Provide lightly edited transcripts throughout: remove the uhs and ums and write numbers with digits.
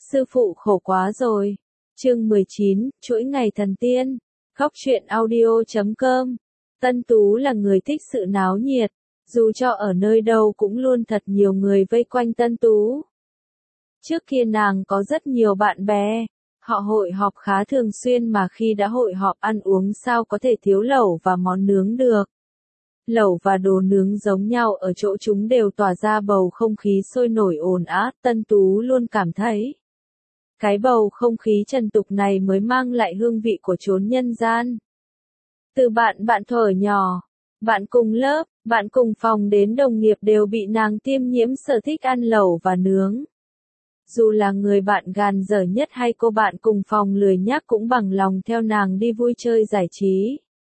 Sư phụ khổ quá rồi. Chương 19, chuỗi ngày thần tiên. Góc truyện audio.com. Tân Tú là người thích sự náo nhiệt, dù cho ở nơi đâu cũng luôn thật nhiều người vây quanh Tân Tú. Trước kia nàng có rất nhiều bạn bè, họ hội họp khá thường xuyên mà khi đã hội họp ăn uống sao có thể thiếu lẩu và món nướng được. Lẩu và đồ nướng giống nhau ở chỗ chúng đều tỏa ra bầu không khí sôi nổi ồn ào, Tân Tú luôn cảm thấy cái bầu không khí trần tục này mới mang lại hương vị của chốn nhân gian. Từ bạn thuở nhỏ, bạn cùng lớp, bạn cùng phòng đến đồng nghiệp đều bị nàng tiêm nhiễm sở thích ăn lẩu và nướng. Dù là người bạn gàn dở nhất hay cô bạn cùng phòng lười nhác cũng bằng lòng theo nàng đi vui chơi giải trí.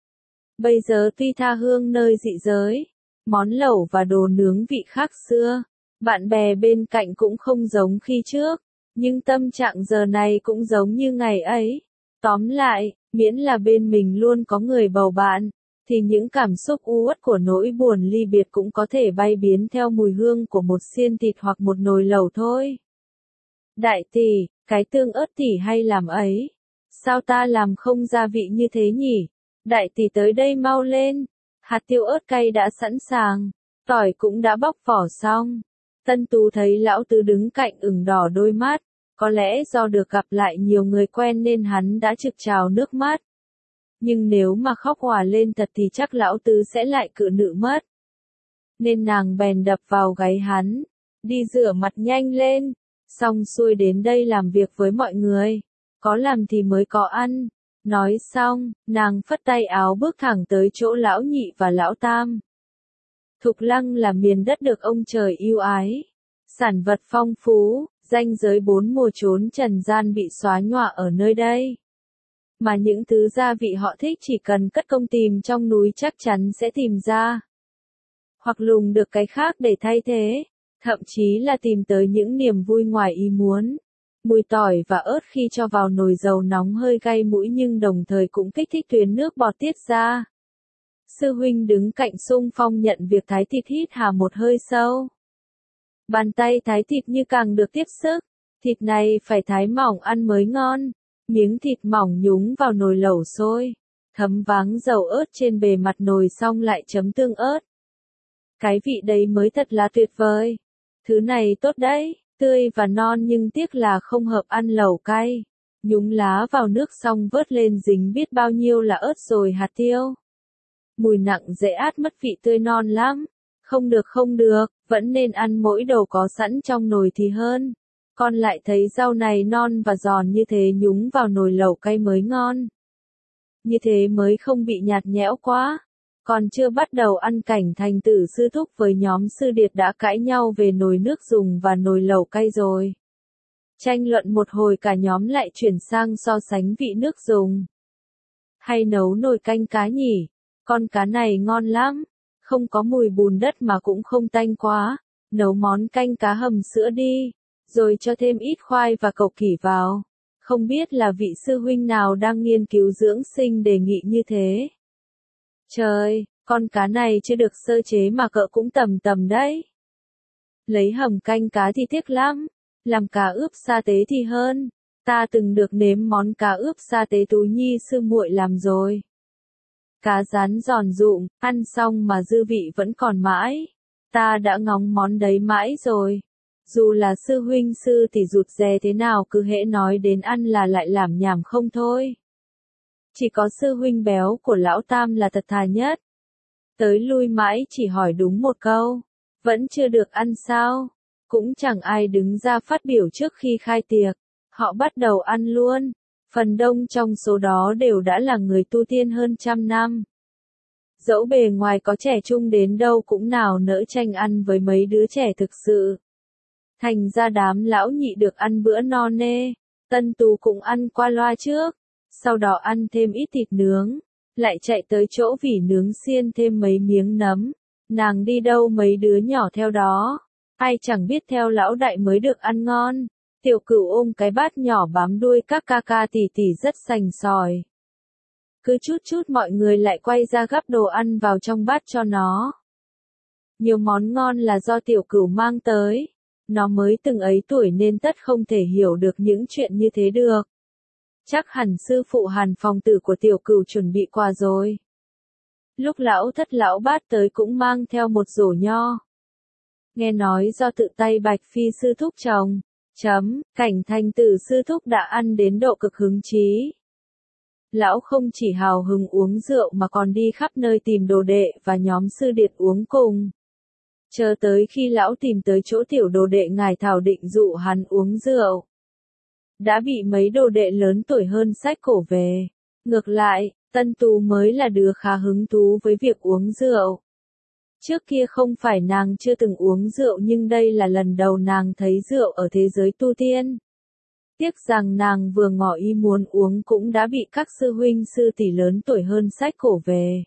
Bây giờ tuy tha hương nơi dị giới, món lẩu và đồ nướng vị khác xưa, bạn bè bên cạnh cũng không giống khi trước, nhưng tâm trạng giờ này cũng giống như ngày ấy. Tóm lại, miễn là bên mình luôn có người bầu bạn, thì những cảm xúc u uất của nỗi buồn ly biệt cũng có thể bay biến theo mùi hương của một xiên thịt hoặc một nồi lẩu thôi. Đại tỷ, cái tương ớt tỷ hay làm ấy, sao ta làm không gia vị như thế nhỉ? Đại tỷ tới đây mau lên, hạt tiêu ớt cay đã sẵn sàng, tỏi cũng đã bóc vỏ xong. Tân Tú thấy lão tứ đứng cạnh ửng đỏ đôi mắt, có lẽ do được gặp lại nhiều người quen nên hắn đã trực trào nước mắt. Nhưng nếu mà khóc òa lên thật thì chắc lão tứ sẽ lại cự nữ mất. Nên nàng bèn đập vào gáy hắn, đi rửa mặt nhanh lên, xong xuôi đến đây làm việc với mọi người, có làm thì mới có ăn. Nói xong, nàng phất tay áo bước thẳng tới chỗ lão nhị và lão tam. Thục Lăng là miền đất được ông trời yêu ái, sản vật phong phú, ranh giới bốn mùa chốn trần gian bị xóa nhòa ở nơi đây. Mà những thứ gia vị họ thích chỉ cần cất công tìm trong núi chắc chắn sẽ tìm ra. Hoặc lùng được cái khác để thay thế, thậm chí là tìm tới những niềm vui ngoài ý muốn. Mùi tỏi và ớt khi cho vào nồi dầu nóng hơi gay mũi nhưng đồng thời cũng kích thích tuyến nước bọt tiết ra. Sư huynh đứng cạnh xung phong nhận việc thái thịt hít hà một hơi sâu. Bàn tay thái thịt như càng được tiếp sức, thịt này phải thái mỏng ăn mới ngon. Miếng thịt mỏng nhúng vào nồi lẩu sôi, thấm váng dầu ớt trên bề mặt nồi xong lại chấm tương ớt. Cái vị đấy mới thật là tuyệt vời. Thứ này tốt đấy, tươi và non nhưng tiếc là không hợp ăn lẩu cay. Nhúng lá vào nước xong vớt lên dính biết bao nhiêu là ớt rồi hạt tiêu. Mùi nặng dễ át mất vị tươi non lắm. Không được, vẫn nên ăn mỗi đầu có sẵn trong nồi thì hơn. Con lại thấy rau này non và giòn như thế nhúng vào nồi lẩu cay mới ngon. Như thế mới không bị nhạt nhẽo quá. Còn chưa bắt đầu ăn cảnh thành tử sư thúc với nhóm sư điệt đã cãi nhau về nồi nước dùng và nồi lẩu cay rồi. Tranh luận một hồi cả nhóm lại chuyển sang so sánh vị nước dùng. Hay nấu nồi canh cá nhỉ? Con cá này ngon lắm. Không có mùi bùn đất mà cũng không tanh quá. Nấu món canh cá hầm sữa đi. Rồi cho thêm ít khoai và cậu kỷ vào. Không biết là vị sư huynh nào đang nghiên cứu dưỡng sinh đề nghị như thế. Trời, con cá này chưa được sơ chế mà cỡ cũng tầm đấy. Lấy hầm canh cá thì tiếc lắm, làm cá ướp sa tế thì hơn. Ta từng được nếm món cá ướp sa tế Tú Nhi sư muội làm rồi. Cá rán giòn rụm, ăn xong mà dư vị vẫn còn mãi. Ta đã ngóng món đấy mãi rồi. Dù là sư huynh sư thì rụt rè thế nào cứ hễ nói đến ăn là lại làm nhảm không thôi. Chỉ có sư huynh béo của lão tam là thật thà nhất. Tới lui mãi chỉ hỏi đúng một câu. Vẫn chưa được ăn sao? Cũng chẳng ai đứng ra phát biểu trước khi khai tiệc. Họ bắt đầu ăn luôn. Phần đông trong số đó đều đã là người tu tiên hơn 100 năm. Dẫu bề ngoài có trẻ trung đến đâu cũng nào nỡ tranh ăn với mấy đứa trẻ thực sự. Thành ra đám lão nhị được ăn bữa no nê. Tân Tú cũng ăn qua loa trước. Sau đó ăn thêm ít thịt nướng. Lại chạy tới chỗ vỉ nướng xiên thêm mấy miếng nấm. Nàng đi đâu mấy đứa nhỏ theo đó. Ai chẳng biết theo lão đại mới được ăn ngon. Tiểu Cửu ôm cái bát nhỏ bám đuôi các ca ca tỷ tỷ rất sành sỏi. Cứ chút mọi người lại quay ra gắp đồ ăn vào trong bát cho nó. Nhiều món ngon là do Tiểu Cửu mang tới. Nó mới từng ấy tuổi nên tất không thể hiểu được những chuyện như thế được. Chắc hẳn sư phụ Hàn Phong tử của tiểu cửu chuẩn bị quà rồi. Lúc lão thất lão bát tới cũng mang theo một rổ nho. Nghe nói do tự tay Bạch Phi sư thúc trồng. Cảnh Thành Tử sư thúc đã ăn đến độ cực hứng chí. Lão không chỉ hào hứng uống rượu mà còn đi khắp nơi tìm đồ đệ và nhóm sư điệt uống cùng. Chờ tới khi lão tìm tới chỗ tiểu đồ đệ ngài Thảo định dụ hắn uống rượu. Đã bị mấy đồ đệ lớn tuổi hơn xách cổ về. Ngược lại, Tân Tú mới là đứa khá hứng thú với việc uống rượu. Trước kia không phải nàng chưa từng uống rượu nhưng đây là lần đầu nàng thấy rượu ở thế giới tu tiên. Tiếc rằng nàng vừa ngỏ ý muốn uống cũng đã bị các sư huynh sư tỷ lớn tuổi hơn xách cổ về.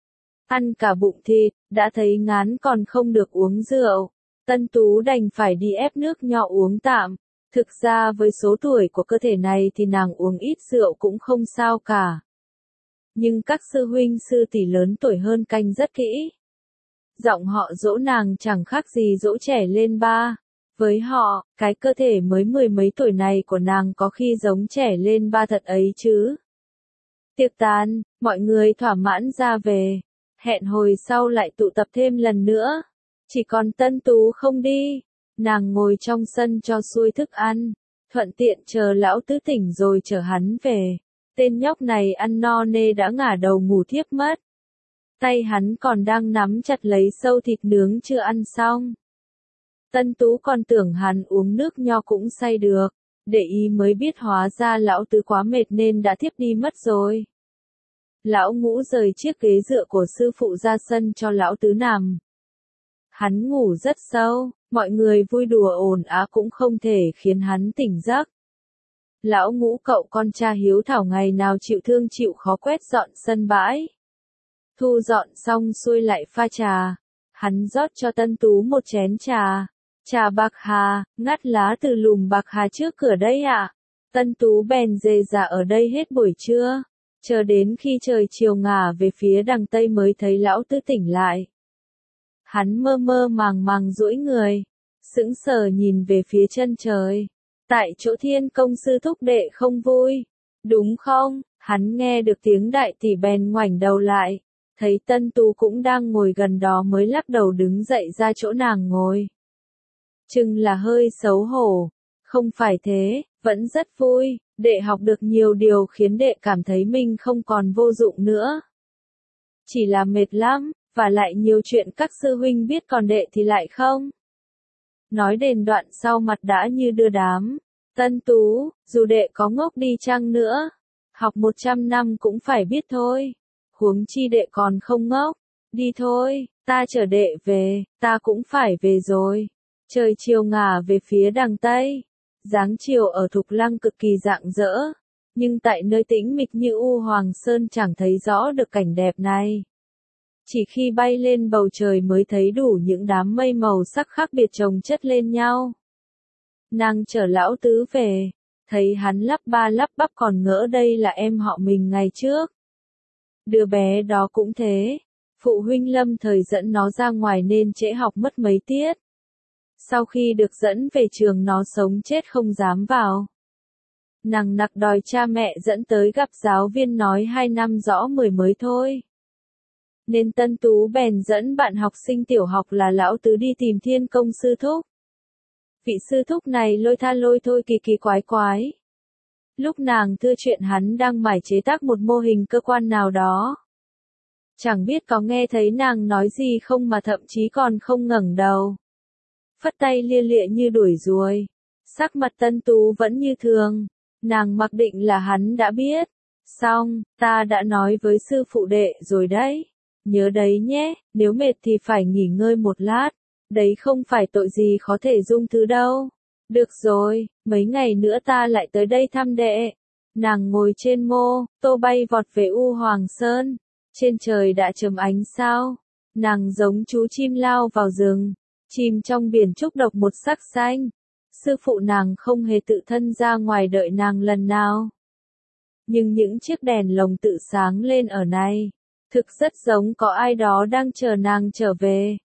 Ăn cả bụng thịt, đã thấy ngán còn không được uống rượu. Tân Tú đành phải đi ép nước nho uống tạm. Thực ra với số tuổi của cơ thể này thì nàng uống ít rượu cũng không sao cả. Nhưng các sư huynh sư tỷ lớn tuổi hơn canh rất kỹ. Giọng họ dỗ nàng chẳng khác gì dỗ trẻ lên ba. Với họ, cái cơ thể mới 10 mấy tuổi này của nàng có khi giống trẻ lên ba thật ấy chứ. Tiệc tàn, mọi người thỏa mãn ra về. Hẹn hồi sau lại tụ tập thêm lần nữa. Chỉ còn Tân Tú không đi. Nàng ngồi trong sân cho xuôi thức ăn. Thuận tiện chờ lão tứ tỉnh rồi chở hắn về. Tên nhóc này ăn no nê đã ngả đầu ngủ thiếp mất. Tay hắn còn đang nắm chặt lấy sâu thịt nướng chưa ăn xong. Tân Tú còn tưởng hắn uống nước nho cũng say được. Để ý mới biết hóa ra lão tứ quá mệt nên đã thiếp đi mất rồi. Lão ngũ rời chiếc ghế dựa của sư phụ ra sân cho lão tứ nằm. Hắn ngủ rất sâu, mọi người vui đùa ồn ào cũng không thể khiến hắn tỉnh giấc. Lão ngũ cậu con cha hiếu thảo ngày nào chịu thương chịu khó quét dọn sân bãi. Thu dọn xong xuôi lại pha trà. Hắn rót cho Tân Tú một chén trà. Trà bạc hà, ngắt lá từ lùm bạc hà trước cửa đây ạ. Tân Tú bèn dề dạ ở đây hết buổi trưa. Chờ đến khi trời chiều ngả về phía đằng tây mới thấy lão tứ tỉnh lại. Hắn mơ mơ màng màng duỗi người. Sững sờ nhìn về phía chân trời. Tại chỗ Thiên Công sư thúc đệ không vui. Đúng không? Hắn nghe được tiếng đại tỷ bèn ngoảnh đầu lại. Thấy Tân Tú cũng đang ngồi gần đó mới lắc đầu đứng dậy ra chỗ nàng ngồi. Chừng là hơi xấu hổ. Không phải thế, vẫn rất vui. Đệ học được nhiều điều khiến đệ cảm thấy mình không còn vô dụng nữa. Chỉ là mệt lắm, và lại nhiều chuyện các sư huynh biết còn đệ thì lại không. Nói đến đoạn sau mặt đã như đưa đám. Tân Tú, dù đệ có ngốc đi chăng nữa, học 100 năm cũng phải biết thôi. Huống chi đệ còn không ngốc. Đi thôi, ta chở đệ về, ta cũng phải về rồi. Trời chiều ngả về phía đằng Tây. Dáng chiều ở Thục Lăng cực kỳ rạng rỡ. Nhưng tại nơi tĩnh mịch như U Hoàng Sơn chẳng thấy rõ được cảnh đẹp này. Chỉ khi bay lên bầu trời mới thấy đủ những đám mây màu sắc khác biệt chồng chất lên nhau. Nàng chở lão tứ về. Thấy hắn lắp ba lắp bắp còn ngỡ đây là em họ mình ngày trước. Đứa bé đó cũng thế. Phụ huynh lâm thời dẫn nó ra ngoài nên trễ học mất mấy tiết. Sau khi được dẫn về trường nó sống chết không dám vào. Nằng nặc đòi cha mẹ dẫn tới gặp giáo viên nói 2 năm rõ 10 mới thôi. Nên Tân Tú bèn dẫn bạn học sinh tiểu học là lão tứ đi tìm Thiên Công sư thúc. Vị sư thúc này lôi tha lôi thôi kỳ kỳ quái quái. Lúc nàng thưa chuyện hắn đang mải chế tác một mô hình cơ quan nào đó. Chẳng biết có nghe thấy nàng nói gì không mà thậm chí còn không ngẩng đầu. Phất tay lia lịa như đuổi ruồi. Sắc mặt Tân Tú vẫn như thường. Nàng mặc định là hắn đã biết. Xong, ta đã nói với sư phụ đệ rồi đấy. Nhớ đấy nhé, nếu mệt thì phải nghỉ ngơi một lát. Đấy không phải tội gì khó thể dung thứ đâu. Được rồi, mấy ngày nữa ta lại tới đây thăm đệ. Nàng ngồi trên mô, tô bay vọt về U Hoàng Sơn. Trên trời đã chớm ánh sao. Nàng giống chú chim lao vào rừng. Chim trong biển trúc độc một sắc xanh. Sư phụ nàng không hề tự thân ra ngoài đợi nàng lần nào. Nhưng những chiếc đèn lồng tự sáng lên ở này. Thực rất giống có ai đó đang chờ nàng trở về.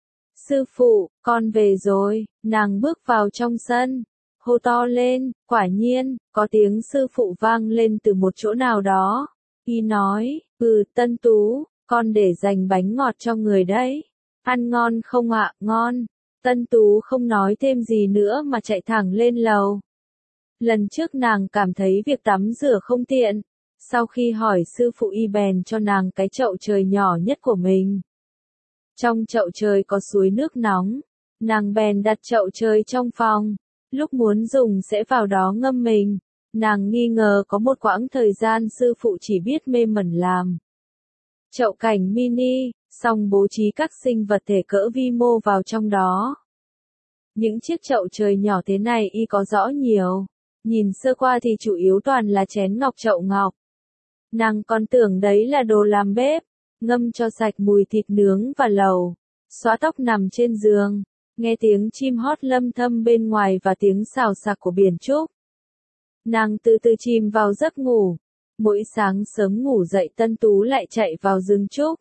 Sư phụ, con về rồi, nàng bước vào trong sân, hô to lên, quả nhiên, có tiếng sư phụ vang lên từ một chỗ nào đó. Y nói, Tân Tú, con để dành bánh ngọt cho người đấy. Ăn ngon không ạ? Ngon. Tân Tú không nói thêm gì nữa mà chạy thẳng lên lầu. Lần trước nàng cảm thấy việc tắm rửa không tiện. Sau khi hỏi sư phụ y bèn cho nàng cái chậu trời nhỏ nhất của mình. Trong chậu trời có suối nước nóng. Nàng bèn đặt chậu trời trong phòng. Lúc muốn dùng sẽ vào đó ngâm mình. Nàng nghi ngờ có một quãng thời gian sư phụ chỉ biết mê mẩn làm chậu cảnh mini, xong bố trí các sinh vật thể cỡ vi mô vào trong đó. Những chiếc chậu trời nhỏ thế này y có rõ nhiều. Nhìn sơ qua thì chủ yếu toàn là chén ngọc chậu ngọc. Nàng còn tưởng đấy là đồ làm bếp, ngâm cho sạch mùi thịt nướng và lẩu. Xõa tóc nằm trên giường, nghe tiếng chim hót lâm thâm bên ngoài và tiếng xào xạc của biển trúc. Nàng từ từ chìm vào giấc ngủ. Mỗi sáng sớm ngủ dậy Tân Tú lại chạy vào rừng trúc.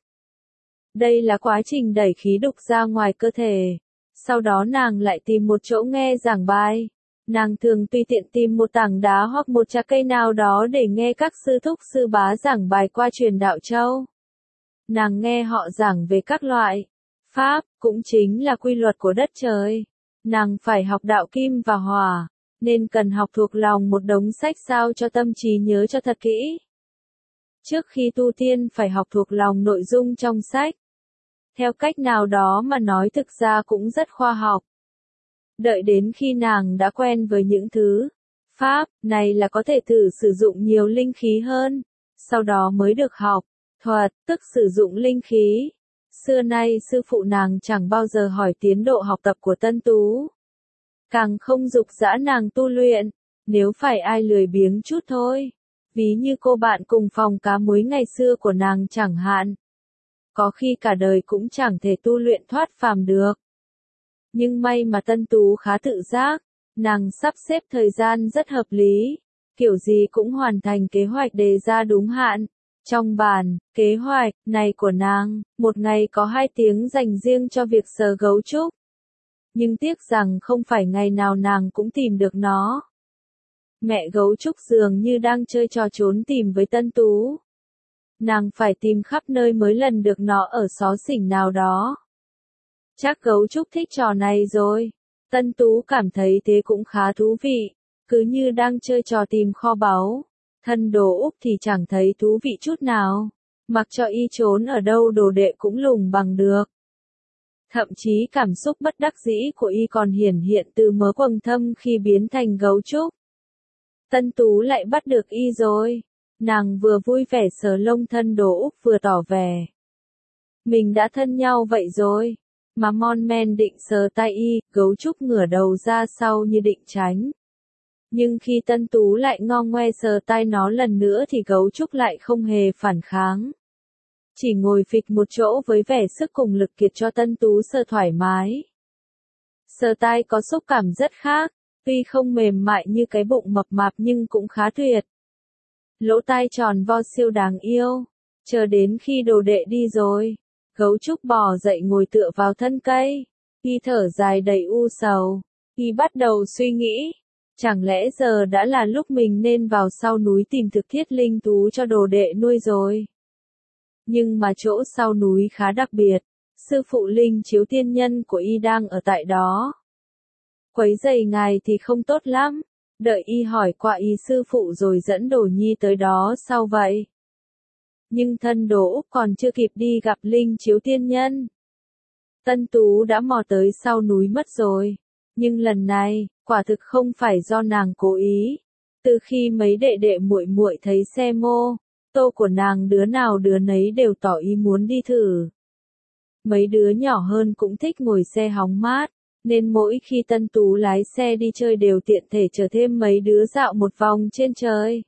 Đây là quá trình đẩy khí độc ra ngoài cơ thể. Sau đó nàng lại tìm một chỗ nghe giảng bài. Nàng thường tùy tiện tìm một tảng đá hoặc một chạc cây nào đó để nghe các sư thúc sư bá giảng bài qua truyền đạo châu. Nàng nghe họ giảng về các loại pháp, cũng chính là quy luật của đất trời. Nàng phải học đạo kim và hỏa, nên cần học thuộc lòng một đống sách sao cho tâm trí nhớ cho thật kỹ. Trước khi tu tiên phải học thuộc lòng nội dung trong sách. Theo cách nào đó mà nói thực ra cũng rất khoa học. Đợi đến khi nàng đã quen với những thứ pháp này là có thể thử sử dụng nhiều linh khí hơn, sau đó mới được học thuật, tức sử dụng linh khí. Xưa nay sư phụ nàng chẳng bao giờ hỏi tiến độ học tập của Tân Tú. Càng không giục giã nàng tu luyện, nếu phải ai lười biếng chút thôi. Ví như cô bạn cùng phòng cá muối ngày xưa của nàng chẳng hạn. Có khi cả đời cũng chẳng thể tu luyện thoát phàm được. Nhưng may mà Tân Tú khá tự giác, nàng sắp xếp thời gian rất hợp lý, kiểu gì cũng hoàn thành kế hoạch đề ra đúng hạn. Trong bản kế hoạch này của nàng, một ngày có 2 tiếng dành riêng cho việc sờ gấu trúc. Nhưng tiếc rằng không phải ngày nào nàng cũng tìm được nó. Mẹ gấu trúc dường như đang chơi trò trốn tìm với Tân Tú. Nàng phải tìm khắp nơi mới lần được nó ở xó xỉnh nào đó. Chắc gấu trúc thích trò này rồi. Tân Tú cảm thấy thế cũng khá thú vị, cứ như đang chơi trò tìm kho báu. Thân Đồ Úc thì chẳng thấy thú vị chút nào, mặc cho y trốn ở đâu đồ đệ cũng lùng bằng được. Thậm chí cảm xúc bất đắc dĩ của y còn hiển hiện từ mớ quầng thâm khi biến thành gấu trúc. Tân Tú lại bắt được y rồi. Nàng vừa vui vẻ sờ lông Thân Đồ Úc vừa tỏ vẻ. Mình đã thân nhau vậy rồi. Mà mon men định sờ tay y, gấu trúc ngửa đầu ra sau như định tránh. Nhưng khi Tân Tú lại ngong ngoe sờ tay nó lần nữa thì gấu trúc lại không hề phản kháng. Chỉ ngồi phịch một chỗ với vẻ sức cùng lực kiệt cho Tân Tú sờ thoải mái. Sờ tay có xúc cảm rất khác, tuy không mềm mại như cái bụng mập mạp nhưng cũng khá tuyệt. Lỗ tai tròn vo siêu đáng yêu. Chờ đến khi đồ đệ đi rồi, gấu trúc bò dậy ngồi tựa vào thân cây. Y thở dài đầy u sầu. Y bắt đầu suy nghĩ. Chẳng lẽ giờ đã là lúc mình nên vào sau núi tìm thực thiết linh thú cho đồ đệ nuôi rồi. Nhưng mà chỗ sau núi khá đặc biệt. Sư phụ Linh Chiếu Tiên Nhân của y đang ở tại đó. Quấy rầy ngài thì không tốt lắm. Đợi y hỏi qua y sư phụ rồi dẫn Đồ Nhi tới đó sau vậy. Nhưng Thân Đồ Úc còn chưa kịp đi gặp Linh Chiếu Tiên Nhân. Tân Tú đã mò tới sau núi mất rồi. Nhưng lần này, quả thực không phải do nàng cố ý. Từ khi mấy đệ đệ muội muội thấy xe mô tô của nàng đứa nào đứa nấy đều tỏ ý muốn đi thử. Mấy đứa nhỏ hơn cũng thích ngồi xe hóng mát, nên mỗi khi Tân Tú lái xe đi chơi đều tiện thể chở thêm mấy đứa dạo một vòng trên trời.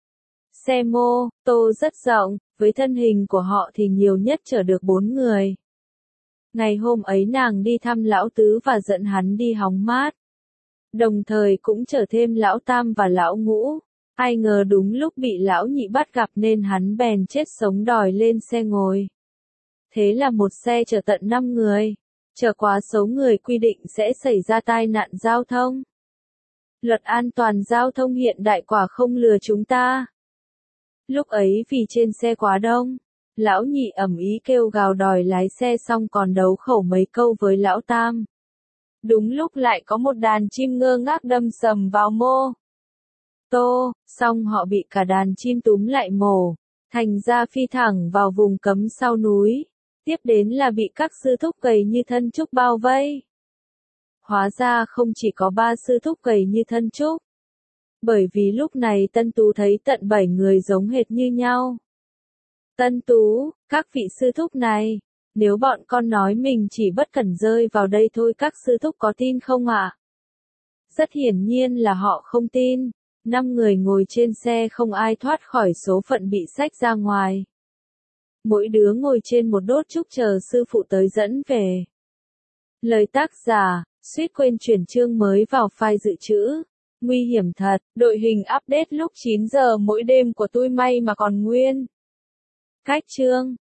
Xe mô tô rất rộng, với thân hình của họ thì nhiều nhất chở được 4 người. Ngày hôm ấy nàng đi thăm lão tứ và dẫn hắn đi hóng mát. Đồng thời cũng chở thêm lão tam và lão ngũ. Ai ngờ đúng lúc bị lão nhị bắt gặp nên hắn bèn chết sống đòi lên xe ngồi. Thế là một xe chở tận 5 người. Chở quá số người quy định sẽ xảy ra tai nạn giao thông. Luật an toàn giao thông hiện đại quả không lừa chúng ta. Lúc ấy vì trên xe quá đông, lão nhị ầm ĩ kêu gào đòi lái xe xong còn đấu khẩu mấy câu với lão tam. Đúng lúc lại có một đàn chim ngơ ngác đâm sầm vào mô tô, xong họ bị cả đàn chim túm lại mổ, thành ra phi thẳng vào vùng cấm sau núi. Tiếp đến là bị các sư thúc gầy như thân trúc bao vây. Hóa ra không chỉ có 3 sư thúc gầy như thân trúc. Bởi vì lúc này Tân Tú thấy tận 7 người giống hệt như nhau. Tân Tú, các vị sư thúc này, nếu bọn con nói mình chỉ bất cẩn rơi vào đây thôi các sư thúc có tin không ạ? Rất hiển nhiên là họ không tin. 5 người ngồi trên xe không ai thoát khỏi số phận bị xách ra ngoài. Mỗi đứa ngồi trên một đốt trúc chờ sư phụ tới dẫn về. Lời tác giả, suýt quên chuyển chương mới vào file dự trữ. Nguy hiểm thật, đội hình update lúc 9 giờ mỗi đêm của tôi may mà còn nguyên. Cách chương